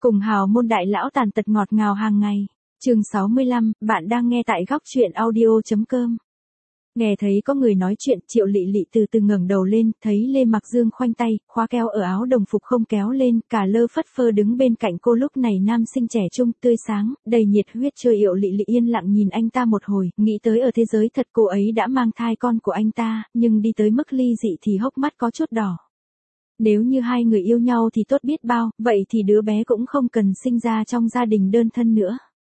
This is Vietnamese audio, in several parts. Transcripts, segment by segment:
Cùng hào môn đại lão tàn tật ngọt ngào hàng ngày. Chương 65, bạn đang nghe tại góc truyện audio.com. Nghe thấy có người nói chuyện, Triệu Lệ Lệ từ từ ngẩng đầu lên, thấy Lê Mặc Dương khoanh tay, khóa keo ở áo đồng phục không kéo lên, cả lơ phất phơ đứng bên cạnh cô. Lúc này nam sinh trẻ trung, tươi sáng, đầy nhiệt huyết. Triệu Lệ Lệ yên lặng nhìn anh ta một hồi, nghĩ tới ở thế giới thật cô ấy đã mang thai con của anh ta, nhưng đi tới mức ly dị thì hốc mắt có chút đỏ. Nếu như hai người yêu nhau thì tốt biết bao, vậy thì đứa bé cũng không cần sinh ra trong gia đình đơn thân nữa.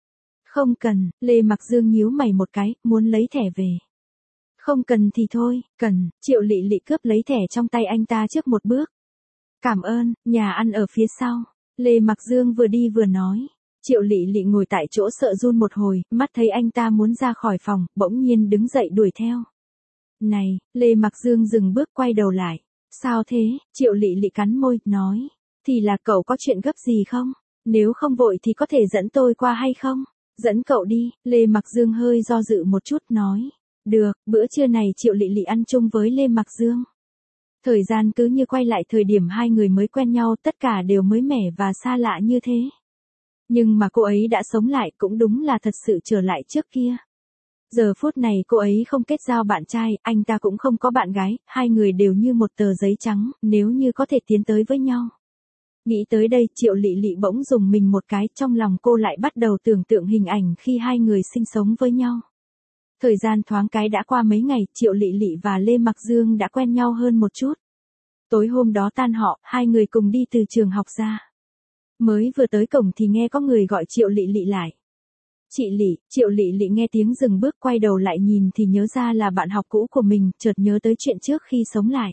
Không cần, Lê Mặc Dương nhíu mày một cái, muốn lấy thẻ về. Không cần thì thôi, cần. Triệu Lệ Lệ cướp lấy thẻ trong tay anh ta trước một bước. Cảm ơn, nhà ăn ở phía sau. Lê Mặc Dương vừa đi vừa nói. Triệu Lệ Lệ ngồi tại chỗ sợ run một hồi, mắt thấy anh ta muốn ra khỏi phòng, bỗng nhiên đứng dậy đuổi theo. Này, Lê Mặc Dương dừng bước quay đầu lại. Sao thế? Triệu Lệ Lệ cắn môi, nói. Thì là cậu có chuyện gấp gì không? Nếu không vội thì có thể dẫn tôi qua hay không? Dẫn cậu đi. Lê Mặc Dương hơi do dự một chút, nói. Được, bữa trưa này Triệu Lệ Lệ ăn chung với Lê Mặc Dương. Thời gian cứ như quay lại thời điểm hai người mới quen nhau, tất cả đều mới mẻ và xa lạ như thế. Nhưng mà cô ấy đã sống lại, cũng đúng là thật sự trở lại trước kia. Giờ phút này cô ấy không kết giao bạn trai, anh ta cũng không có bạn gái, hai người đều như một tờ giấy trắng, nếu như có thể tiến tới với nhau. Nghĩ tới đây, Triệu Lệ Lệ bỗng rùng mình một cái, trong lòng cô lại bắt đầu tưởng tượng hình ảnh khi hai người sinh sống với nhau. Thời gian thoáng cái đã qua mấy ngày, Triệu Lệ Lệ và Lê Mặc Dương đã quen nhau hơn một chút. Tối hôm đó tan họ, hai người cùng đi từ trường học ra. Mới vừa tới cổng thì nghe có người gọi Triệu Lệ Lệ lại. Chị Lệ. Triệu Lệ Lệ nghe tiếng dừng bước, quay đầu lại nhìn thì nhớ ra là bạn học cũ của mình, chợt nhớ tới chuyện trước khi sống lại.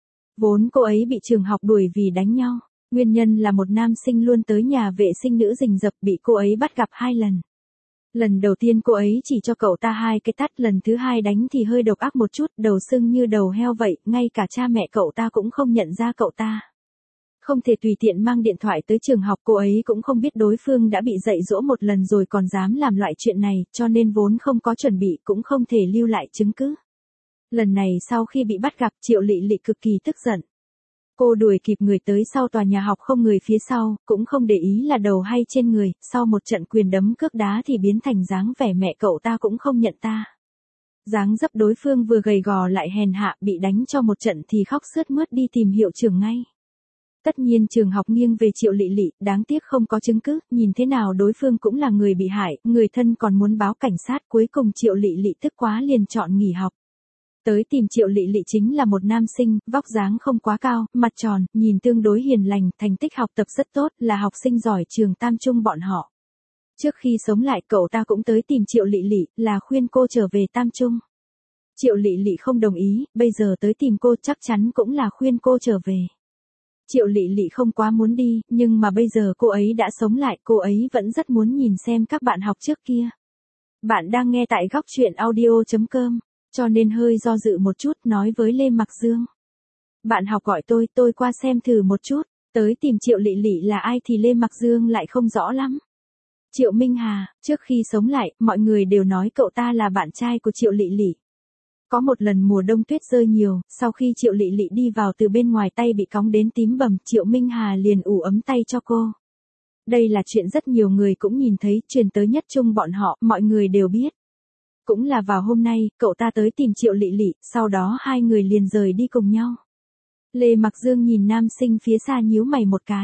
Vốn cô ấy bị trường học đuổi vì đánh nhau, nguyên nhân là một nam sinh luôn tới nhà vệ sinh nữ rình rập, bị cô ấy bắt gặp 2 lần. Lần đầu tiên cô ấy chỉ cho cậu ta 2 cái tát, lần thứ 2 đánh thì hơi độc ác một chút, đầu sưng như đầu heo vậy, ngay cả cha mẹ cậu ta cũng không nhận ra cậu ta. Không thể tùy tiện mang điện thoại tới trường học, cô ấy cũng không biết đối phương đã bị dạy dỗ một lần rồi còn dám làm loại chuyện này, cho nên vốn không có chuẩn bị, cũng không thể lưu lại chứng cứ. Lần này sau khi bị bắt gặp, Triệu Lệ Lệ cực kỳ tức giận. Cô đuổi kịp người tới sau tòa nhà học, không người phía sau, cũng không để ý là đầu hay trên người, sau một trận quyền đấm cước đá thì biến thành dáng vẻ mẹ cậu ta cũng không nhận ta. Dáng dấp đối phương vừa gầy gò lại hèn hạ, bị đánh cho một trận thì khóc sướt mướt đi tìm hiệu trưởng ngay. Tất nhiên trường học nghiêng về Triệu Lệ Lệ, đáng tiếc không có chứng cứ, nhìn thế nào đối phương cũng là người bị hại, người thân còn muốn báo cảnh sát, cuối cùng Triệu Lệ Lệ tức quá liền chọn nghỉ học. Tới tìm Triệu Lệ Lệ chính là một nam sinh, vóc dáng không quá cao, mặt tròn, nhìn tương đối hiền lành, thành tích học tập rất tốt, là học sinh giỏi trường Tam Trung bọn họ. Trước khi sống lại, cậu ta cũng tới tìm Triệu Lệ Lệ, là khuyên cô trở về Tam Trung. Triệu Lệ Lệ không đồng ý, bây giờ tới tìm cô chắc chắn cũng là khuyên cô trở về. Triệu Lệ Lệ không quá muốn đi, nhưng mà bây giờ cô ấy đã sống lại, cô ấy vẫn rất muốn nhìn xem các bạn học trước kia. Bạn đang nghe tại góc truyện audio.com, cho nên hơi do dự một chút, nói với Lê Mặc Dương. Bạn học gọi tôi qua xem thử một chút. Tới tìm Triệu Lệ Lệ là ai thì Lê Mặc Dương lại không rõ lắm. Triệu Minh Hà, trước khi sống lại, mọi người đều nói cậu ta là bạn trai của Triệu Lệ Lệ. Có một lần mùa đông tuyết rơi nhiều, sau khi Triệu Lệ Lệ đi vào từ bên ngoài tay bị cóng đến tím bầm, Triệu Minh Hà liền ủ ấm tay cho cô. Đây là chuyện rất nhiều người cũng nhìn thấy, truyền tới Nhất Trung bọn họ, mọi người đều biết. Cũng là vào hôm nay, cậu ta tới tìm Triệu Lệ Lệ, sau đó hai người liền rời đi cùng nhau. Lê Mặc Dương nhìn nam sinh phía xa nhíu mày một cái.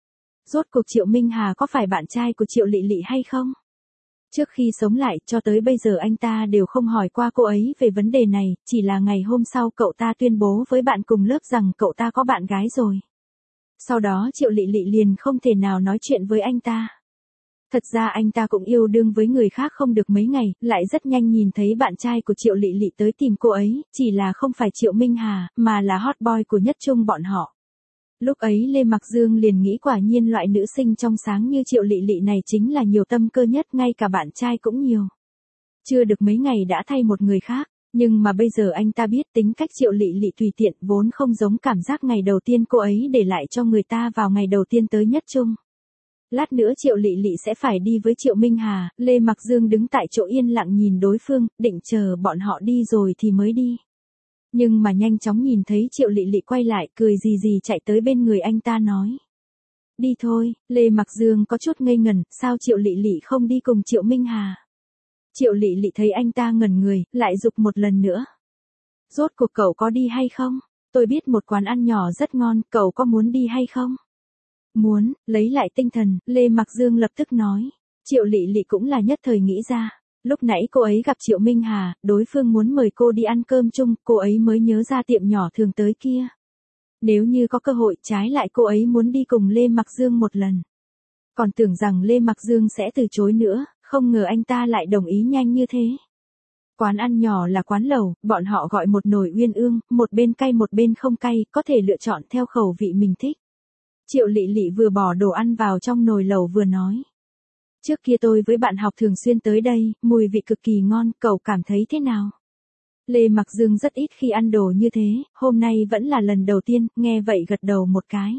Rốt cuộc Triệu Minh Hà có phải bạn trai của Triệu Lệ Lệ hay không? Trước khi sống lại, cho tới bây giờ anh ta đều không hỏi qua cô ấy về vấn đề này, chỉ là ngày hôm sau cậu ta tuyên bố với bạn cùng lớp rằng cậu ta có bạn gái rồi. Sau đó Triệu Lệ Lệ liền không thể nào nói chuyện với anh ta. Thật ra anh ta cũng yêu đương với người khác không được mấy ngày, lại rất nhanh nhìn thấy bạn trai của Triệu Lệ Lệ tới tìm cô ấy, chỉ là không phải Triệu Minh Hà, mà là hot boy của Nhất Trung bọn họ. Lúc ấy Lê Mặc Dương liền nghĩ quả nhiên loại nữ sinh trong sáng như Triệu Lệ Lệ này chính là nhiều tâm cơ nhất, ngay cả bạn trai cũng nhiều. Chưa được mấy ngày đã thay một người khác, nhưng mà bây giờ anh ta biết tính cách Triệu Lệ Lệ tùy tiện, vốn không giống cảm giác ngày đầu tiên cô ấy để lại cho người ta vào ngày đầu tiên tới Nhất Trung. Lát nữa Triệu Lệ Lệ sẽ phải đi với Triệu Minh Hà, Lê Mặc Dương đứng tại chỗ yên lặng nhìn đối phương, định chờ bọn họ đi rồi thì mới đi. Nhưng mà nhanh chóng nhìn thấy Triệu Lệ Lệ quay lại, cười gì gì chạy tới bên người anh ta nói. Đi thôi, Lê Mặc Dương có chút ngây ngẩn, sao Triệu Lệ Lệ không đi cùng Triệu Minh Hà? Triệu Lệ Lệ thấy anh ta ngẩn người, lại giục một lần nữa. Rốt cuộc cậu có đi hay không? Tôi biết một quán ăn nhỏ rất ngon, cậu có muốn đi hay không? Muốn, lấy lại tinh thần, Lê Mặc Dương lập tức nói. Triệu Lệ Lệ cũng là nhất thời nghĩ ra. Lúc nãy cô ấy gặp Triệu Minh Hà, đối phương muốn mời cô đi ăn cơm chung, cô ấy mới nhớ ra tiệm nhỏ thường tới kia. Nếu như có cơ hội, trái lại cô ấy muốn đi cùng Lê Mặc Dương một lần. Còn tưởng rằng Lê Mặc Dương sẽ từ chối nữa, không ngờ anh ta lại đồng ý nhanh như thế. Quán ăn nhỏ là quán lẩu, bọn họ gọi một nồi uyên ương, một bên cay một bên không cay, có thể lựa chọn theo khẩu vị mình thích. Triệu Lệ Lệ vừa bỏ đồ ăn vào trong nồi lẩu vừa nói. Trước kia tôi với bạn học thường xuyên tới đây, mùi vị cực kỳ ngon, cậu cảm thấy thế nào? Lê Mặc Dương rất ít khi ăn đồ như thế, hôm nay vẫn là lần đầu tiên, nghe vậy gật đầu một cái.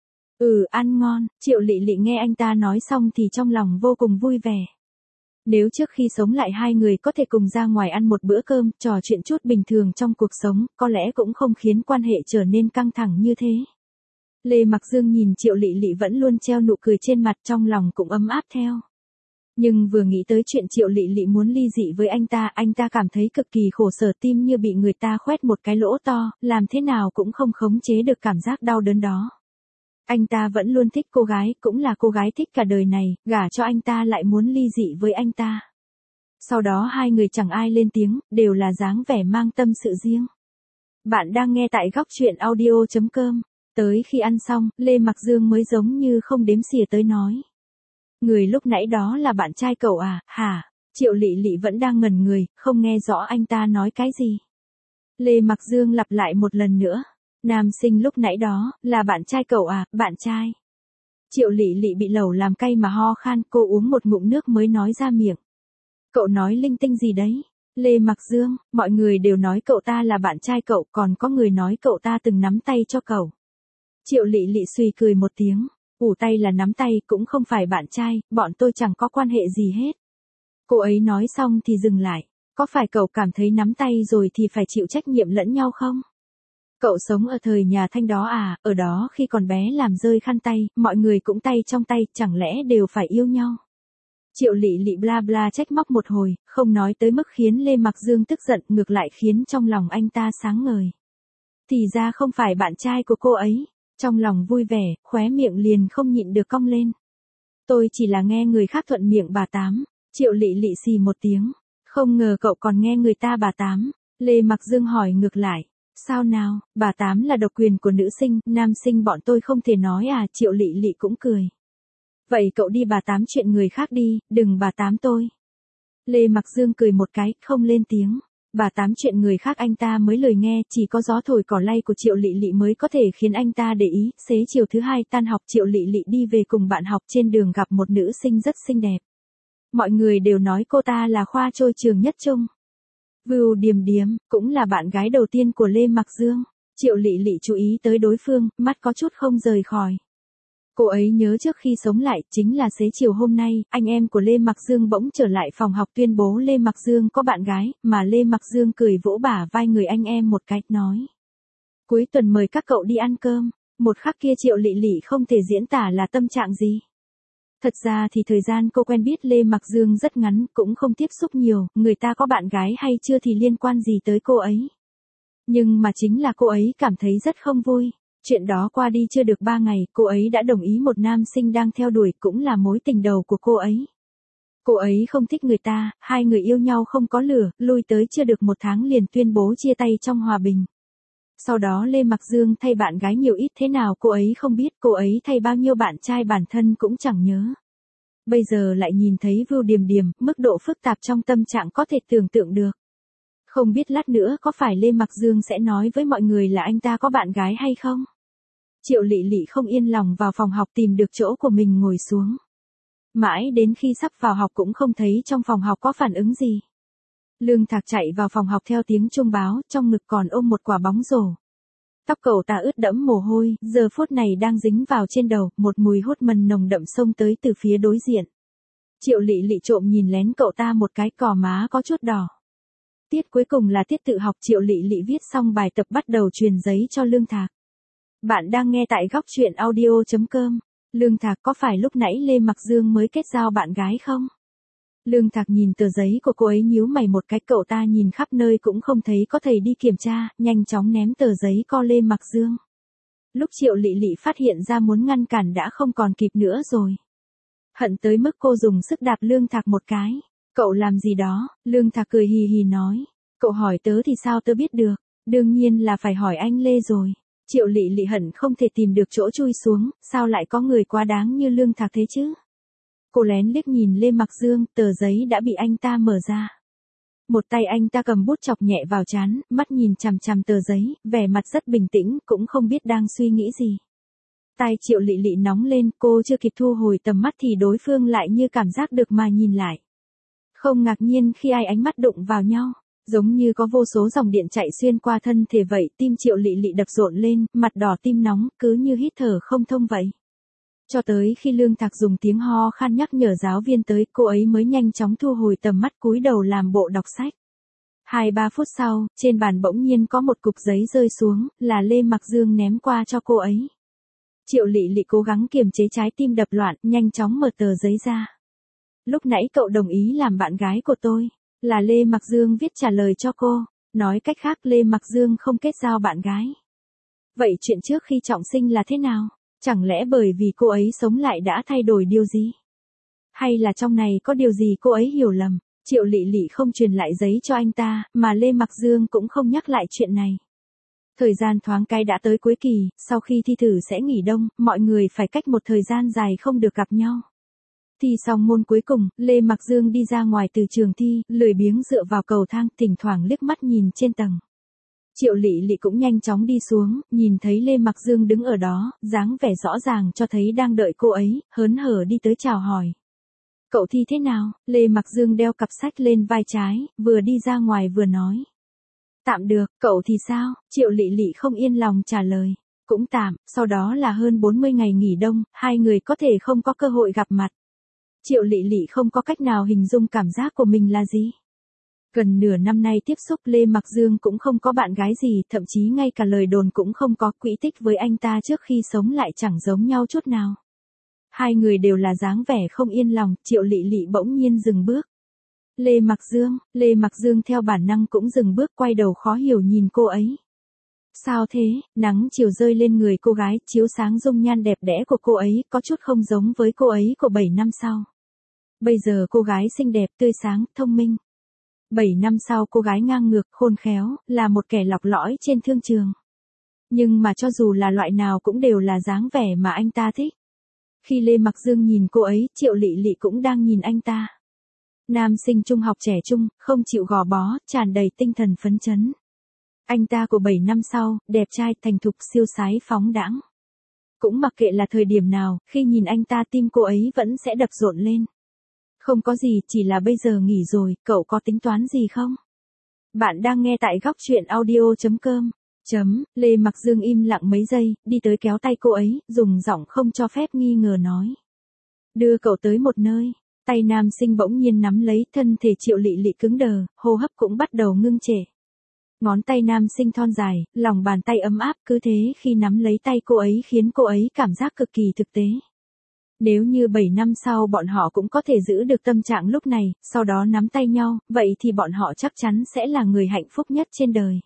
Ăn ngon, Triệu Lệ Lệ nghe anh ta nói xong thì trong lòng vô cùng vui vẻ. Nếu trước khi sống lại hai người có thể cùng ra ngoài ăn một bữa cơm, trò chuyện chút bình thường trong cuộc sống, có lẽ cũng không khiến quan hệ trở nên căng thẳng như thế. Lê Mặc Dương nhìn Triệu Lệ Lệ vẫn luôn treo nụ cười trên mặt, trong lòng cũng ấm áp theo. Nhưng vừa nghĩ tới chuyện Triệu Lệ Lệ muốn ly dị với anh ta cảm thấy cực kỳ khổ sở, tim như bị người ta khoét một cái lỗ to, làm thế nào cũng không khống chế được cảm giác đau đớn đó. Anh ta vẫn luôn thích cô gái, cũng là cô gái thích cả đời này, gả cho anh ta lại muốn ly dị với anh ta. Sau đó hai người chẳng ai lên tiếng, đều là dáng vẻ mang tâm sự riêng. Bạn đang nghe tại góc truyện audio.com. Tới khi ăn xong, Lê Mặc Dương mới giống như không đếm xỉa tới nói. Người lúc nãy đó là bạn trai cậu à, hả? Triệu Lệ Lệ vẫn đang ngẩn người, không nghe rõ anh ta nói cái gì. Lê Mặc Dương lặp lại một lần nữa. Nam sinh lúc nãy đó, là bạn trai cậu à, bạn trai. Triệu Lệ Lệ bị lẩu làm cay mà ho khan, cô uống một ngụm nước mới nói ra miệng. Cậu nói linh tinh gì đấy? Lê Mặc Dương, mọi người đều nói cậu ta là bạn trai cậu, còn có người nói cậu ta từng nắm tay cho cậu. Triệu Lệ Lệ suy cười một tiếng. Ủ tay là nắm tay, cũng không phải bạn trai, bọn tôi chẳng có quan hệ gì hết. Cô ấy nói xong thì dừng lại. Có phải cậu cảm thấy nắm tay rồi thì phải chịu trách nhiệm lẫn nhau không? Cậu sống ở thời nhà Thanh đó à, ở đó khi còn bé làm rơi khăn tay, mọi người cũng tay trong tay, chẳng lẽ đều phải yêu nhau? Triệu Lệ Lệ bla bla trách móc một hồi, không nói tới mức khiến Lê Mặc Dương tức giận, ngược lại khiến trong lòng anh ta sáng ngời. Thì ra không phải bạn trai của cô ấy. Trong lòng vui vẻ, khóe miệng liền không nhịn được cong lên. Tôi chỉ là nghe người khác thuận miệng bà Tám. Triệu Lệ Lệ xì một tiếng. Không ngờ cậu còn nghe người ta bà Tám. Lê Mặc Dương hỏi ngược lại. Sao nào, bà Tám là độc quyền của nữ sinh, nam sinh bọn tôi không thể nói à, Triệu Lệ Lệ cũng cười. Vậy cậu đi bà Tám chuyện người khác đi, đừng bà Tám tôi. Lê Mặc Dương cười một cái, không lên tiếng. Bà Tám chuyện người khác anh ta mới lười nghe, chỉ có gió thổi cỏ lay của Triệu Lệ Lệ mới có thể khiến anh ta để ý. Xế chiều thứ hai tan học, Triệu Lệ Lệ đi về cùng bạn học, trên đường gặp một nữ sinh rất xinh đẹp. Mọi người đều nói cô ta là khoa trôi trường nhất trung. Vưu Điềm Điềm, cũng là bạn gái đầu tiên của Lê Mặc Dương. Triệu Lệ Lệ chú ý tới đối phương, mắt có chút không rời khỏi. Cô ấy nhớ trước khi sống lại, chính là xế chiều hôm nay, anh em của Lê Mặc Dương bỗng trở lại phòng học tuyên bố Lê Mặc Dương có bạn gái, mà Lê Mặc Dương cười vỗ bả vai người anh em một cái, nói. Cuối tuần mời các cậu đi ăn cơm. Một khắc kia Triệu Lệ Lệ không thể diễn tả là tâm trạng gì. Thật ra thì thời gian cô quen biết Lê Mặc Dương rất ngắn, cũng không tiếp xúc nhiều, người ta có bạn gái hay chưa thì liên quan gì tới cô ấy. Nhưng mà chính là cô ấy cảm thấy rất không vui. Chuyện đó qua đi chưa được 3 ngày, cô ấy đã đồng ý một nam sinh đang theo đuổi, cũng là mối tình đầu của cô ấy. Cô ấy không thích người ta, hai người yêu nhau không có lửa, lui tới chưa được 1 tháng liền tuyên bố chia tay trong hòa bình. Sau đó Lê Mặc Dương thay bạn gái nhiều ít thế nào cô ấy không biết, cô ấy thay bao nhiêu bạn trai bản thân cũng chẳng nhớ. Bây giờ lại nhìn thấy Vưu Điềm Điềm, mức độ phức tạp trong tâm trạng có thể tưởng tượng được. Không biết lát nữa có phải Lê Mặc Dương sẽ nói với mọi người là anh ta có bạn gái hay không? Triệu Lệ Lệ không yên lòng vào phòng học tìm được chỗ của mình ngồi xuống. Mãi đến khi sắp vào học cũng không thấy trong phòng học có phản ứng gì. Lương Thạc chạy vào phòng học theo tiếng chuông báo, trong ngực còn ôm một quả bóng rổ. Tóc cậu ta ướt đẫm mồ hôi, giờ phút này đang dính vào trên đầu, một mùi hút mần nồng đậm xông tới từ phía đối diện. Triệu Lệ Lệ trộm nhìn lén cậu ta một cái, cò má có chút đỏ. Tiết cuối cùng là tiết tự học, Triệu Lệ Lệ viết xong bài tập bắt đầu truyền giấy cho Lương Thạc. Bạn đang nghe tại góc truyện audio.com. Lương Thạc, có phải lúc nãy Lê Mặc Dương mới kết giao bạn gái không? Lương Thạc nhìn tờ giấy của cô ấy nhíu mày một cái, cậu ta nhìn khắp nơi cũng không thấy có thầy đi kiểm tra, nhanh chóng ném tờ giấy co Lê Mặc Dương. Lúc Triệu Lệ Lệ phát hiện ra muốn ngăn cản đã không còn kịp nữa rồi. Hận tới mức cô dùng sức đạp Lương Thạc một cái. Cậu làm gì đó? Lương Thạc cười hì hì nói. Cậu hỏi tớ thì sao tớ biết được? Đương nhiên là phải hỏi anh Lê rồi. Triệu Lệ Lệ hận không thể tìm được chỗ chui xuống, sao lại có người quá đáng như Lương Thạc thế chứ? Cô lén liếc nhìn Lê Mặc Dương, tờ giấy đã bị anh ta mở ra. Một tay anh ta cầm bút chọc nhẹ vào trán, mắt nhìn chằm chằm tờ giấy, vẻ mặt rất bình tĩnh, cũng không biết đang suy nghĩ gì. Tai Triệu Lệ Lệ nóng lên, cô chưa kịp thu hồi tầm mắt thì đối phương lại như cảm giác được mà nhìn lại. Không ngạc nhiên khi ai ánh mắt đụng vào nhau, giống như có vô số dòng điện chạy xuyên qua thân thể vậy, tim Triệu Lệ Lệ đập rộn lên, mặt đỏ tim nóng, cứ như hít thở không thông vậy. Cho tới khi Lương Thạc dùng tiếng ho khan nhắc nhở giáo viên tới, cô ấy mới nhanh chóng thu hồi tầm mắt cúi đầu làm bộ đọc sách. 2-3 phút sau, trên bàn bỗng nhiên có một cục giấy rơi xuống, là Lê Mặc Dương ném qua cho cô ấy. Triệu Lệ Lệ cố gắng kiềm chế trái tim đập loạn, nhanh chóng mở tờ giấy ra. Lúc nãy cậu đồng ý làm bạn gái của tôi, là Lê Mặc Dương viết trả lời cho cô, nói cách khác Lê Mặc Dương không kết giao bạn gái. Vậy chuyện trước khi trọng sinh là thế nào? Chẳng lẽ bởi vì cô ấy sống lại đã thay đổi điều gì? Hay là trong này có điều gì cô ấy hiểu lầm? Triệu Lệ Lệ không truyền lại giấy cho anh ta, mà Lê Mặc Dương cũng không nhắc lại chuyện này. Thời gian thoáng cái đã tới cuối kỳ, sau khi thi thử sẽ nghỉ đông, mọi người phải cách một thời gian dài không được gặp nhau. Thi xong môn cuối cùng, Lê Mặc Dương đi ra ngoài từ trường thi, lười biếng dựa vào cầu thang, thỉnh thoảng liếc mắt nhìn trên tầng. Triệu Lệ Lệ cũng nhanh chóng đi xuống, nhìn thấy Lê Mặc Dương đứng ở đó, dáng vẻ rõ ràng cho thấy đang đợi cô ấy, hớn hở đi tới chào hỏi. Cậu thi thế nào? Lê Mặc Dương đeo cặp sách lên vai trái, vừa đi ra ngoài vừa nói. Tạm được, cậu thì sao? Triệu Lệ Lệ không yên lòng trả lời. Cũng tạm, sau đó là hơn 40 ngày nghỉ đông, hai người có thể không có cơ hội gặp mặt. Triệu Lệ Lệ không có cách nào hình dung cảm giác của mình là gì. Gần nửa năm nay tiếp xúc, Lê Mặc Dương cũng không có bạn gái gì, thậm chí ngay cả lời đồn cũng không có, quỹ tích với anh ta trước khi sống lại chẳng giống nhau chút nào. Hai người đều là dáng vẻ không yên lòng, Triệu Lệ Lệ bỗng nhiên dừng bước. Lê Mặc Dương theo bản năng cũng dừng bước, quay đầu khó hiểu nhìn cô ấy. Sao thế? Nắng chiều rơi lên người cô gái, chiếu sáng dung nhan đẹp đẽ của cô ấy, có chút không giống với cô ấy của 7 năm sau. Bây giờ cô gái xinh đẹp, tươi sáng, thông minh. 7 năm sau cô gái ngang ngược, khôn khéo, là một kẻ lọc lõi trên thương trường. Nhưng mà cho dù là loại nào cũng đều là dáng vẻ mà anh ta thích. Khi Lê Mặc Dương nhìn cô ấy, Triệu Lệ Lệ cũng đang nhìn anh ta. Nam sinh trung học trẻ trung, không chịu gò bó, tràn đầy tinh thần phấn chấn. Anh ta của 7 năm sau, đẹp trai, thành thục, siêu sái, phóng đãng. Cũng mặc kệ là thời điểm nào, khi nhìn anh ta tim cô ấy vẫn sẽ đập rộn lên. Không có gì, chỉ là bây giờ nghỉ rồi, cậu có tính toán gì không? Bạn đang nghe tại góc truyện audio.com. Lê Mặc Dương im lặng mấy giây, đi tới kéo tay cô ấy, dùng giọng không cho phép nghi ngờ nói. Đưa cậu tới một nơi. Tay nam sinh bỗng nhiên nắm lấy, thân thể Triệu Lệ Lệ cứng đờ, hô hấp cũng bắt đầu ngưng trệ. Ngón tay nam sinh thon dài, lòng bàn tay ấm áp, cứ thế khi nắm lấy tay cô ấy khiến cô ấy cảm giác cực kỳ thực tế. Nếu như 7 năm sau bọn họ cũng có thể giữ được tâm trạng lúc này, sau đó nắm tay nhau, vậy thì bọn họ chắc chắn sẽ là người hạnh phúc nhất trên đời.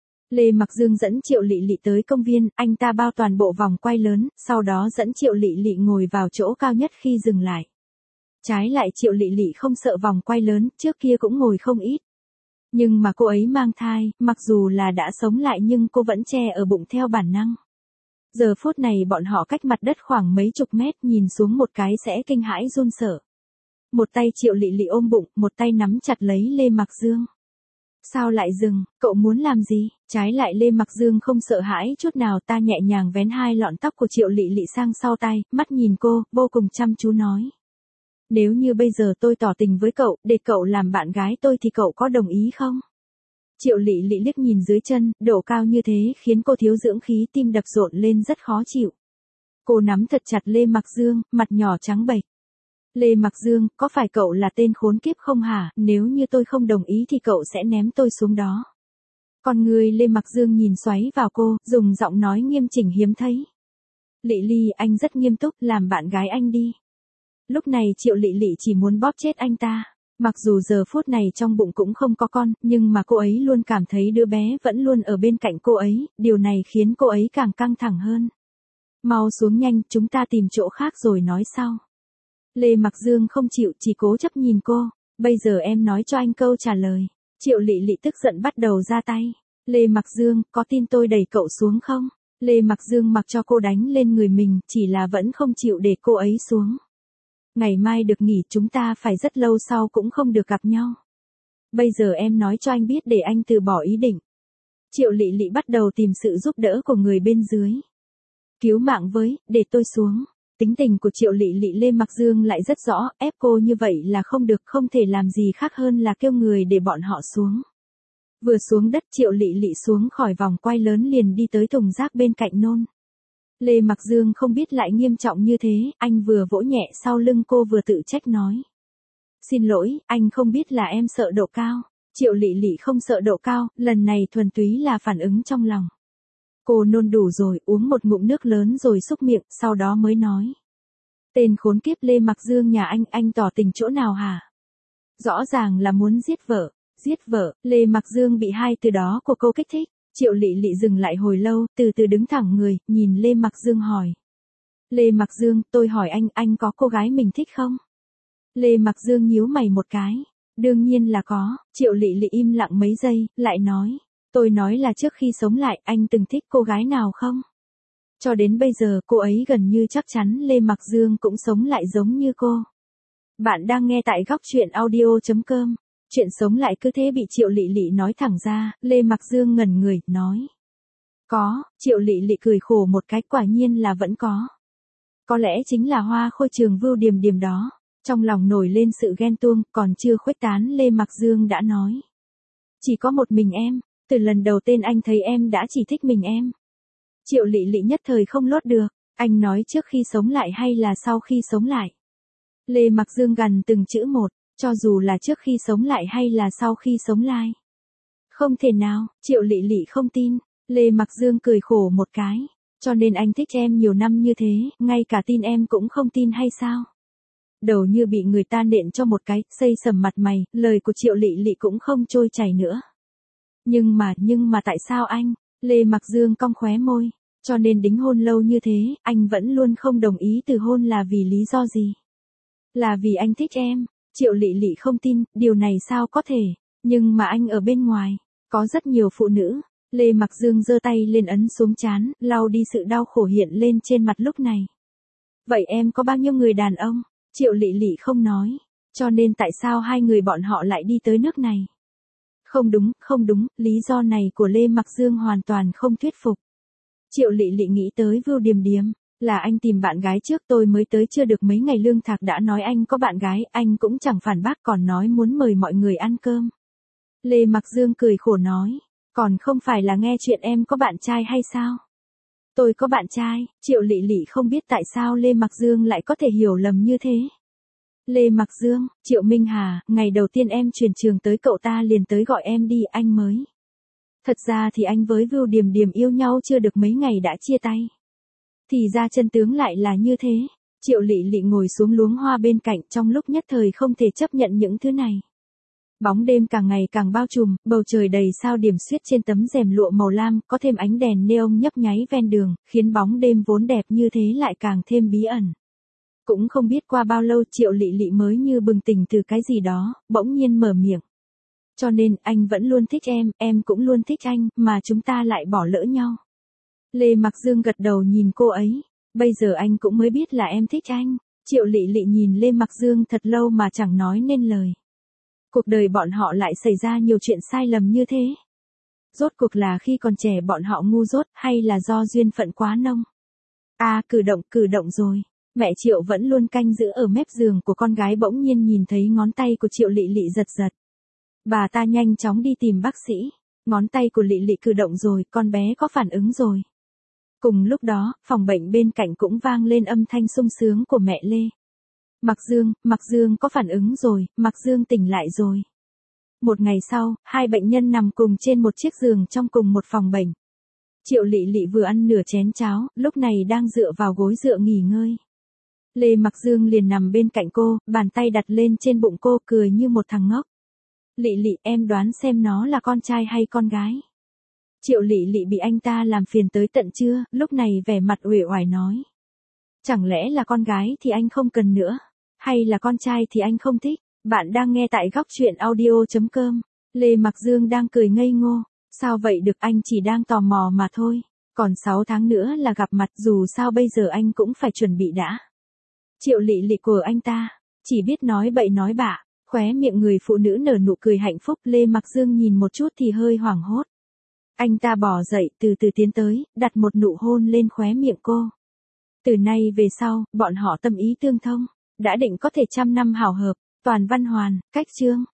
Lê Mặc Dương dẫn Triệu Lệ Lệ tới công viên, anh ta bao toàn bộ vòng quay lớn, sau đó dẫn Triệu Lệ Lệ ngồi vào chỗ cao nhất khi dừng lại. Trái lại Triệu Lệ Lệ không sợ vòng quay lớn, trước kia cũng ngồi không ít. Nhưng mà cô ấy mang thai, mặc dù là đã sống lại nhưng cô vẫn che ở bụng theo bản năng. Giờ phút này bọn họ cách mặt đất khoảng mấy chục mét, nhìn xuống một cái sẽ kinh hãi run sợ. Một tay Triệu Lệ Lệ ôm bụng, một tay nắm chặt lấy Lê Mặc Dương. Sao lại dừng, cậu muốn làm gì? Trái lại Lê Mặc Dương không sợ hãi chút nào, ta nhẹ nhàng vén hai lọn tóc của Triệu Lệ Lệ sang sau tay, mắt nhìn cô, vô cùng chăm chú nói. Nếu như bây giờ tôi tỏ tình với cậu, để cậu làm bạn gái tôi thì cậu có đồng ý không? Triệu Lệ Lệ liếc nhìn dưới chân, độ cao như thế khiến cô thiếu dưỡng khí, tim đập rộn lên rất khó chịu. Cô nắm thật chặt Lê Mặc Dương, mặt nhỏ trắng bệch. Lê Mặc Dương, có phải cậu là tên khốn kiếp không hả? Nếu như tôi không đồng ý thì cậu sẽ ném tôi xuống đó. Con người Lê Mặc Dương nhìn xoáy vào cô, dùng giọng nói nghiêm chỉnh hiếm thấy. Lị Ly, anh rất nghiêm túc, làm bạn gái anh đi. Lúc này Triệu Lị Lị chỉ muốn bóp chết anh ta. Mặc dù giờ phút này trong bụng cũng không có con, nhưng mà cô ấy luôn cảm thấy đứa bé vẫn luôn ở bên cạnh cô ấy, điều này khiến cô ấy càng căng thẳng hơn. Mau xuống nhanh, chúng ta tìm chỗ khác rồi nói sau. Lê Mặc Dương không chịu, chỉ cố chấp nhìn cô. Bây giờ em nói cho anh câu trả lời. Triệu Lị Lị tức giận bắt đầu ra tay. Lê Mặc Dương, có tin tôi đẩy cậu xuống không? Lê Mặc Dương mặc cho cô đánh lên người mình, chỉ là vẫn không chịu để cô ấy xuống. Ngày mai được nghỉ, chúng ta phải rất lâu sau cũng không được gặp nhau. Bây giờ em nói cho anh biết để anh từ bỏ ý định. Triệu Lị Lị bắt đầu tìm sự giúp đỡ của người bên dưới. Cứu mạng với, để tôi xuống. Tính tình của Triệu Lị Lị Lê Mặc Dương lại rất rõ, ép cô như vậy là không được, không thể làm gì khác hơn là kêu người để bọn họ xuống. Vừa xuống đất Triệu Lị Lị xuống khỏi vòng quay lớn liền đi tới thùng rác bên cạnh nôn. Lê Mặc Dương không biết lại nghiêm trọng như thế, anh vừa vỗ nhẹ sau lưng cô vừa tự trách nói. Xin lỗi, anh không biết là em sợ độ cao. Triệu Lị Lị không sợ độ cao, lần này thuần túy là phản ứng trong lòng. Cô nôn đủ rồi, uống một ngụm nước lớn rồi xúc miệng, sau đó mới nói. Tên khốn kiếp Lê Mặc Dương nhà anh tỏ tình chỗ nào hả? Rõ ràng là muốn giết vợ. Giết vợ, Lê Mặc Dương bị hai từ đó của cô kích thích. Triệu Lị Lị dừng lại hồi lâu, từ từ đứng thẳng người, nhìn Lê Mặc Dương hỏi. Lê Mặc Dương, tôi hỏi anh có cô gái mình thích không? Lê Mặc Dương nhíu mày một cái. Đương nhiên là có. Triệu Lị Lị im lặng mấy giây, lại nói. Tôi nói là trước khi sống lại, anh từng thích cô gái nào không? Cho đến bây giờ, cô ấy gần như chắc chắn Lê Mặc Dương cũng sống lại giống như cô. Bạn đang nghe tại góc truyện audio.com. Chuyện sống lại cứ thế bị Triệu Lị Lị nói thẳng ra, Lê Mặc Dương ngẩn người, nói. Có, Triệu Lị Lị cười khổ một cái, quả nhiên là vẫn có. Có lẽ chính là Hoa Khôi Trường Vưu Điềm Điềm đó. Trong lòng nổi lên sự ghen tuông, còn chưa khuếch tán Lê Mặc Dương đã nói. Chỉ có một mình em, từ lần đầu tiên anh thấy em đã chỉ thích mình em. Triệu Lị Lị nhất thời không lốt được, anh nói trước khi sống lại hay là sau khi sống lại. Lê Mặc Dương gằn từng chữ một. Cho dù là trước khi sống lại hay là sau khi sống lại. Không thể nào, Triệu Lị Lị không tin. Lê Mặc Dương cười khổ một cái. Cho nên anh thích em nhiều năm như thế, ngay cả tin em cũng không tin hay sao? Đầu như bị người ta nện cho một cái, xây sầm mặt mày, lời của Triệu Lị Lị cũng không trôi chảy nữa. Nhưng mà tại sao anh? Lê Mặc Dương cong khóe môi. Cho nên đính hôn lâu như thế, anh vẫn luôn không đồng ý từ hôn là vì lý do gì? Là vì anh thích em. Triệu Lị Lị không tin, điều này sao có thể, nhưng mà anh ở bên ngoài, có rất nhiều phụ nữ. Lê Mặc Dương giơ tay lên ấn xuống trán, lau đi sự đau khổ hiện lên trên mặt lúc này. Vậy em có bao nhiêu người đàn ông? Triệu Lị Lị không nói, cho nên tại sao hai người bọn họ lại đi tới nước này? Không đúng, lý do này của Lê Mặc Dương hoàn toàn không thuyết phục. Triệu Lị Lị nghĩ tới Vưu Điềm Điềm. Là anh tìm bạn gái trước, tôi mới tới chưa được mấy ngày Lương Thạc đã nói anh có bạn gái, anh cũng chẳng phản bác còn nói muốn mời mọi người ăn cơm. Lê Mặc Dương cười khổ nói, còn không phải là nghe chuyện em có bạn trai hay sao? Tôi có bạn trai. Triệu Lị Lị không biết tại sao Lê Mặc Dương lại có thể hiểu lầm như thế. Lê Mặc Dương, Triệu Minh Hà, ngày đầu tiên em chuyển trường tới cậu ta liền tới gọi em đi, anh mới. Thật ra thì anh với Vưu Điềm Điềm yêu nhau chưa được mấy ngày đã chia tay. Thì ra chân tướng lại là như thế. Triệu Lị Lị ngồi xuống luống hoa bên cạnh, trong lúc nhất thời không thể chấp nhận những thứ này. Bóng đêm càng ngày càng bao trùm, bầu trời đầy sao điểm xuyết trên tấm rèm lụa màu lam, có thêm ánh đèn neon nhấp nháy ven đường, khiến bóng đêm vốn đẹp như thế lại càng thêm bí ẩn. Cũng không biết qua bao lâu Triệu Lị Lị mới như bừng tỉnh từ cái gì đó, bỗng nhiên mở miệng. Cho nên, anh vẫn luôn thích em cũng luôn thích anh, mà chúng ta lại bỏ lỡ nhau. Lê Mặc Dương gật đầu nhìn cô ấy. Bây giờ anh cũng mới biết là em thích anh. Triệu Lị Lị nhìn Lê Mặc Dương thật lâu mà chẳng nói nên lời. Cuộc đời bọn họ lại xảy ra nhiều chuyện sai lầm như thế. Rốt cuộc là khi còn trẻ bọn họ ngu dốt hay là do duyên phận quá nông? Cử động rồi. Mẹ Triệu vẫn luôn canh giữ ở mép giường của con gái bỗng nhiên nhìn thấy ngón tay của Triệu Lị Lị giật giật. Bà ta nhanh chóng đi tìm bác sĩ. Ngón tay của Lị Lị cử động rồi, con bé có phản ứng rồi. Cùng lúc đó, phòng bệnh bên cạnh cũng vang lên âm thanh sung sướng của mẹ Lê. Mặc Dương có phản ứng rồi, Mặc Dương tỉnh lại rồi. Một ngày sau, hai bệnh nhân nằm cùng trên một chiếc giường trong cùng một phòng bệnh. Triệu Lệ Lệ vừa ăn nửa chén cháo, lúc này đang dựa vào gối dựa nghỉ ngơi. Lê Mặc Dương liền nằm bên cạnh cô, bàn tay đặt lên trên bụng cô, cười như một thằng ngốc. Lệ Lệ, em đoán xem nó là con trai hay con gái? Triệu Lệ Lệ bị anh ta làm phiền tới tận trưa, lúc này vẻ mặt uể oải nói. Chẳng lẽ là con gái thì anh không cần nữa, hay là con trai thì anh không thích? Bạn đang nghe tại góc truyện audio.com. Lê Mặc Dương đang cười ngây ngô. Sao vậy được, anh chỉ đang tò mò mà thôi. Còn 6 tháng nữa là gặp mặt, dù sao bây giờ anh cũng phải chuẩn bị đã. Triệu Lệ Lệ của anh ta, chỉ biết nói bậy nói bạ, khóe miệng người phụ nữ nở nụ cười hạnh phúc. Lê Mặc Dương nhìn một chút thì hơi hoảng hốt. Anh ta bò dậy, từ từ tiến tới, đặt một nụ hôn lên khóe miệng cô. Từ nay về sau, bọn họ tâm ý tương thông, đã định có thể trăm năm hảo hợp. Toàn Văn Hoàn, Cách Chương.